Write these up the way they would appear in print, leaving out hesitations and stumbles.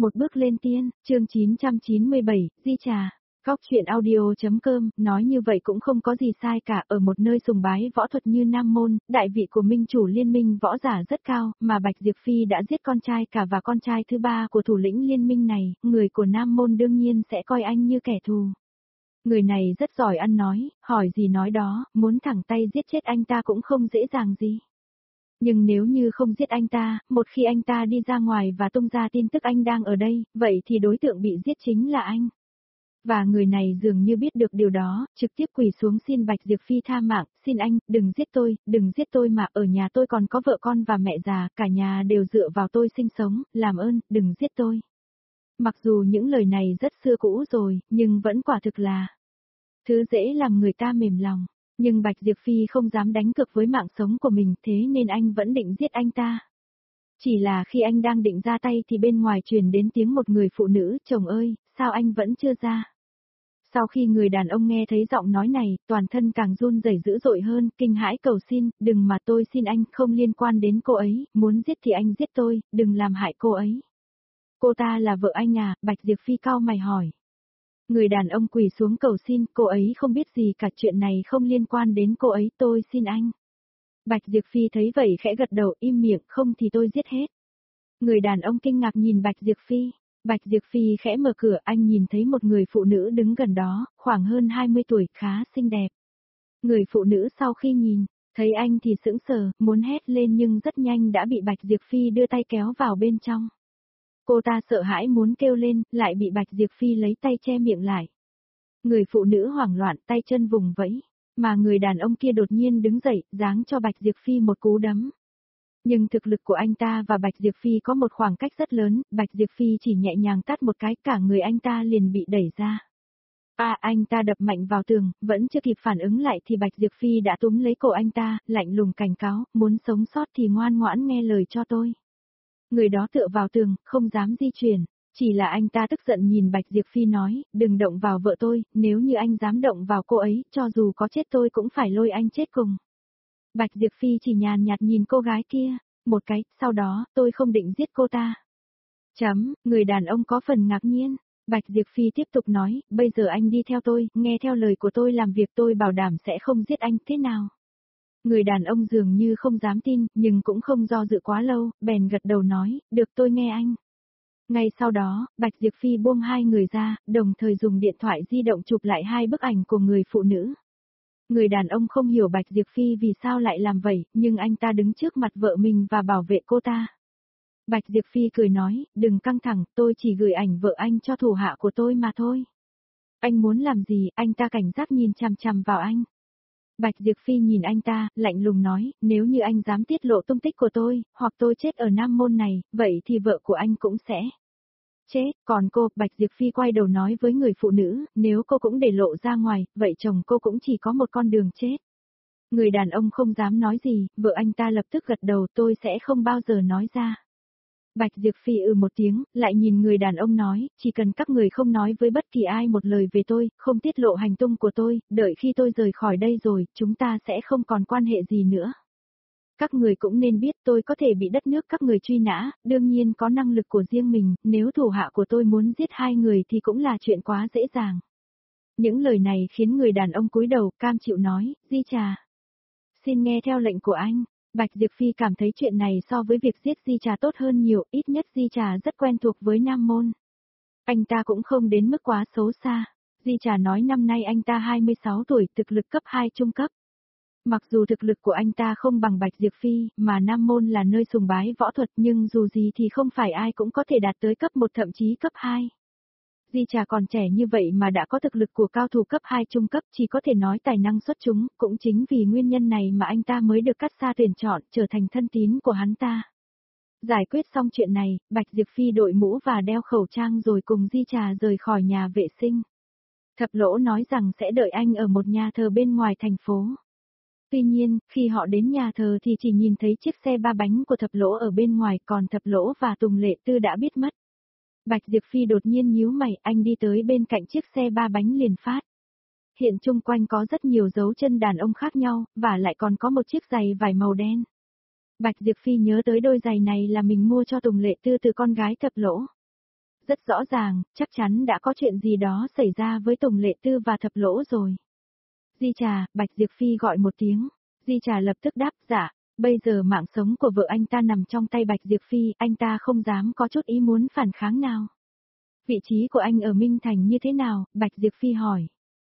Một bước lên tiên, chương 997, Di Trà. Góc chuyện audio.com, nói như vậy cũng không có gì sai cả, ở một nơi sùng bái võ thuật như Nam Môn, đại vị của minh chủ liên minh võ giả rất cao, mà Bạch Diệp Phi đã giết con trai cả và con trai thứ ba của thủ lĩnh liên minh này, người của Nam Môn đương nhiên sẽ coi anh như kẻ thù. Người này rất giỏi ăn nói, hỏi gì nói đó, muốn thẳng tay giết chết anh ta cũng không dễ dàng gì. Nhưng nếu như không giết anh ta, một khi anh ta đi ra ngoài và tung ra tin tức anh đang ở đây, vậy thì đối tượng bị giết chính là anh. Và người này dường như biết được điều đó, trực tiếp quỳ xuống xin Bạch Diệp Phi tha mạng, xin anh, đừng giết tôi mà ở nhà tôi còn có vợ con và mẹ già, cả nhà đều dựa vào tôi sinh sống, làm ơn, đừng giết tôi. Mặc dù những lời này rất xưa cũ rồi, nhưng vẫn quả thực là thứ dễ làm người ta mềm lòng. Nhưng Bạch Diệp Phi không dám đánh cược với mạng sống của mình, thế nên anh vẫn định giết anh ta. Chỉ là khi anh đang định ra tay thì bên ngoài truyền đến tiếng một người phụ nữ, chồng ơi, sao anh vẫn chưa ra? Sau khi người đàn ông nghe thấy giọng nói này, toàn thân càng run rẩy dữ dội hơn, kinh hãi cầu xin, đừng mà tôi xin anh, không liên quan đến cô ấy, muốn giết thì anh giết tôi, đừng làm hại cô ấy. Cô ta là vợ anh à? Bạch Diệp Phi cau mày hỏi. Người đàn ông quỳ xuống cầu xin, cô ấy không biết gì cả, chuyện này không liên quan đến cô ấy, tôi xin anh. Bạch Diệp Phi thấy vậy khẽ gật đầu, im miệng, không thì tôi giết hết. Người đàn ông kinh ngạc nhìn Bạch Diệp Phi. Bạch Diệp Phi khẽ mở cửa, anh nhìn thấy một người phụ nữ đứng gần đó, khoảng hơn 20 tuổi, khá xinh đẹp. Người phụ nữ sau khi nhìn, thấy anh thì sững sờ, muốn hét lên nhưng rất nhanh đã bị Bạch Diệp Phi đưa tay kéo vào bên trong. Cô ta sợ hãi muốn kêu lên, lại bị Bạch Diệp Phi lấy tay che miệng lại. Người phụ nữ hoảng loạn, tay chân vùng vẫy, mà người đàn ông kia đột nhiên đứng dậy, giáng cho Bạch Diệp Phi một cú đấm. Nhưng thực lực của anh ta và Bạch Diệp Phi có một khoảng cách rất lớn, Bạch Diệp Phi chỉ nhẹ nhàng tát một cái, cả người anh ta liền bị đẩy ra. Anh ta đập mạnh vào tường, vẫn chưa kịp phản ứng lại thì Bạch Diệp Phi đã túm lấy cổ anh ta, lạnh lùng cảnh cáo, muốn sống sót thì ngoan ngoãn nghe lời cho tôi. Người đó tựa vào tường, không dám di chuyển, chỉ là anh ta tức giận nhìn Bạch Diệp Phi nói, đừng động vào vợ tôi, nếu như anh dám động vào cô ấy, cho dù có chết tôi cũng phải lôi anh chết cùng. Bạch Diệp Phi chỉ nhàn nhạt nhìn cô gái kia, một cái, sau đó, tôi không định giết cô ta. Người đàn ông có phần ngạc nhiên. Bạch Diệp Phi tiếp tục nói, bây giờ anh đi theo tôi, nghe theo lời của tôi làm việc, tôi bảo đảm sẽ không giết anh, thế nào? Người đàn ông dường như không dám tin, nhưng cũng không do dự quá lâu, bèn gật đầu nói, được tôi nghe anh. Ngay sau đó, Bạch Diệp Phi buông hai người ra, đồng thời dùng điện thoại di động chụp lại hai bức ảnh của người phụ nữ. Người đàn ông không hiểu Bạch Diệp Phi vì sao lại làm vậy, nhưng anh ta đứng trước mặt vợ mình và bảo vệ cô ta. Bạch Diệp Phi cười nói, đừng căng thẳng, tôi chỉ gửi ảnh vợ anh cho thủ hạ của tôi mà thôi. Anh muốn làm gì? Anh ta cảnh giác nhìn chằm chằm vào anh. Bạch Diệp Phi nhìn anh ta, lạnh lùng nói, nếu như anh dám tiết lộ tung tích của tôi, hoặc tôi chết ở Nam Môn này, vậy thì vợ của anh cũng sẽ chết. Còn cô, Bạch Diệp Phi quay đầu nói với người phụ nữ, nếu cô cũng để lộ ra ngoài, vậy chồng cô cũng chỉ có một con đường chết. Người đàn ông không dám nói gì, vợ anh ta lập tức gật đầu, tôi sẽ không bao giờ nói ra. Bạch Diệp Phi một tiếng, lại nhìn người đàn ông nói, chỉ cần các người không nói với bất kỳ ai một lời về tôi, không tiết lộ hành tung của tôi, đợi khi tôi rời khỏi đây rồi, chúng ta sẽ không còn quan hệ gì nữa. Các người cũng nên biết tôi có thể bị đất nước các người truy nã, đương nhiên có năng lực của riêng mình, nếu thủ hạ của tôi muốn giết hai người thì cũng là chuyện quá dễ dàng. Những lời này khiến người đàn ông cúi đầu, cam chịu nói, Di Trà. Xin nghe theo lệnh của anh. Bạch Diệp Phi cảm thấy chuyện này so với việc giết Di Trà tốt hơn nhiều, ít nhất Di Trà rất quen thuộc với Nam Môn. Anh ta cũng không đến mức quá xấu xa. Di Trà nói năm nay anh ta 26 tuổi, thực lực cấp 2 trung cấp. Mặc dù thực lực của anh ta không bằng Bạch Diệp Phi, mà Nam Môn là nơi sùng bái võ thuật, nhưng dù gì thì không phải ai cũng có thể đạt tới cấp 1 thậm chí cấp 2. Di Trà còn trẻ như vậy mà đã có thực lực của cao thủ cấp 2 trung cấp, chỉ có thể nói tài năng xuất chúng, cũng chính vì nguyên nhân này mà anh ta mới được cắt xa tuyển chọn, trở thành thân tín của hắn ta. Giải quyết xong chuyện này, Bạch Diệp Phi đội mũ và đeo khẩu trang rồi cùng Di Trà rời khỏi nhà vệ sinh. Thập Lỗ nói rằng sẽ đợi anh ở một nhà thờ bên ngoài thành phố. Tuy nhiên, khi họ đến nhà thờ thì chỉ nhìn thấy chiếc xe ba bánh của Thập Lỗ ở bên ngoài, còn Thập Lỗ và Tùng Lệ Tư đã biết mất. Bạch Diệp Phi đột nhiên nhíu mày, anh đi tới bên cạnh chiếc xe ba bánh liền phát. Hiện chung quanh có rất nhiều dấu chân đàn ông khác nhau, và lại còn có một chiếc giày vải màu đen. Bạch Diệp Phi nhớ tới đôi giày này là mình mua cho Tùng Lệ Tư từ con gái Thập Lỗ. Rất rõ ràng, chắc chắn đã có chuyện gì đó xảy ra với Tùng Lệ Tư và Thập Lỗ rồi. Di Trà, Bạch Diệp Phi gọi một tiếng. Di Trà lập tức đáp, dạ. Bây giờ mạng sống của vợ anh ta nằm trong tay Bạch Diệp Phi, anh ta không dám có chút ý muốn phản kháng nào. Vị trí của anh ở Minh Thành như thế nào? Bạch Diệp Phi hỏi.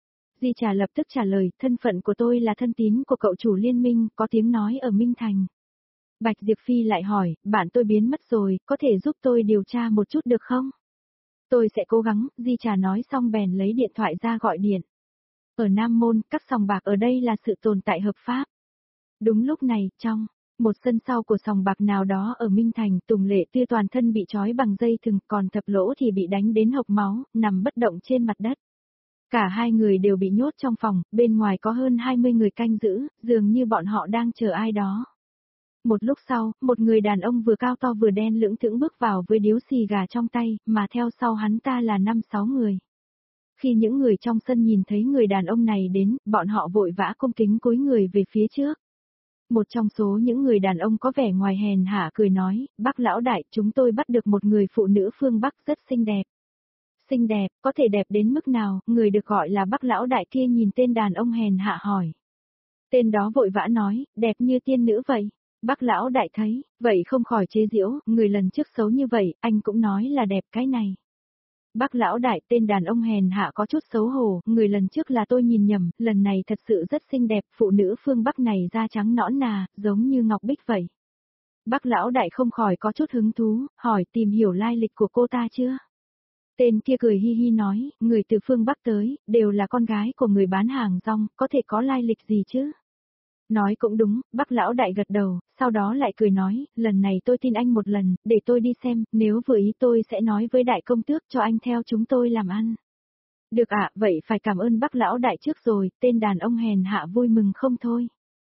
Di Trà lập tức trả lời, thân phận của tôi là thân tín của cậu chủ liên minh, có tiếng nói ở Minh Thành. Bạch Diệp Phi lại hỏi, bạn tôi biến mất rồi, có thể giúp tôi điều tra một chút được không? Tôi sẽ cố gắng, Di Trà nói xong bèn lấy điện thoại ra gọi điện. Ở Nam Môn, các sòng bạc ở đây là sự tồn tại hợp pháp. Đúng lúc này, trong một sân sau của sòng bạc nào đó ở Minh Thành, Tùng Lệ Tư toàn thân bị trói bằng dây thừng, còn Thập Lỗ thì bị đánh đến hộc máu, nằm bất động trên mặt đất. Cả hai người đều bị nhốt trong phòng, bên ngoài có hơn 20 người canh giữ, dường như bọn họ đang chờ ai đó. Một lúc sau, một người đàn ông vừa cao to vừa đen lưỡng thững bước vào với điếu xì gà trong tay, mà theo sau hắn ta là 5-6 người. Khi những người trong sân nhìn thấy người đàn ông này đến, bọn họ vội vã cung kính cúi người về phía trước. Một trong số những người đàn ông có vẻ ngoài hèn hạ cười nói, bác lão đại, chúng tôi bắt được một người phụ nữ phương Bắc rất xinh đẹp. Xinh đẹp, có thể đẹp đến mức nào? Người được gọi là bác lão đại kia nhìn tên đàn ông hèn hạ hỏi. Tên đó vội vã nói, đẹp như tiên nữ vậy. Bác lão đại thấy, vậy không khỏi chế giễu, người lần trước xấu như vậy, anh cũng nói là đẹp cái này. Bác lão đại, tên đàn ông hèn hạ có chút xấu hổ, người lần trước là tôi nhìn nhầm, lần này thật sự rất xinh đẹp, phụ nữ phương Bắc này da trắng nõn nà, giống như ngọc bích vậy. Bác lão đại không khỏi có chút hứng thú, hỏi tìm hiểu lai lịch của cô ta chưa? Tên kia cười hi hi nói, người từ phương Bắc tới, đều là con gái của người bán hàng rong, có thể có lai lịch gì chứ? Nói cũng đúng, bác lão đại gật đầu, sau đó lại cười nói, lần này tôi tin anh một lần, để tôi đi xem, nếu vừa ý tôi sẽ nói với đại công tước cho anh theo chúng tôi làm ăn. Được ạ, vậy phải cảm ơn bác lão đại trước rồi, tên đàn ông hèn hạ vui mừng không thôi.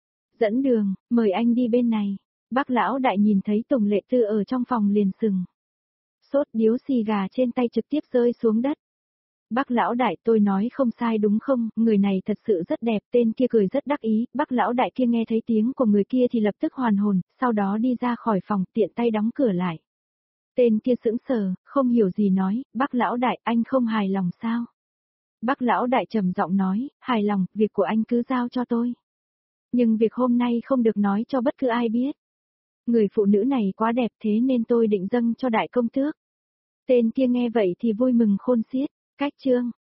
Dẫn đường, mời anh đi bên này. Bác lão đại nhìn thấy Tùng Lệ Tư ở trong phòng liền sừng sốt, điếu xì gà trên tay trực tiếp rơi xuống đất. Bác lão đại, tôi nói không sai đúng không, người này thật sự rất đẹp, tên kia cười rất đắc ý, bác lão đại kia nghe thấy tiếng của người kia thì lập tức hoàn hồn, sau đó đi ra khỏi phòng, tiện tay đóng cửa lại. Tên kia sững sờ, không hiểu gì nói, bác lão đại, anh không hài lòng sao? Bác lão đại trầm giọng nói, hài lòng, việc của anh cứ giao cho tôi. Nhưng việc hôm nay không được nói cho bất cứ ai biết. Người phụ nữ này quá đẹp thế nên tôi định dâng cho đại công tước. Tên kia nghe vậy thì vui mừng khôn xiết, cách chương.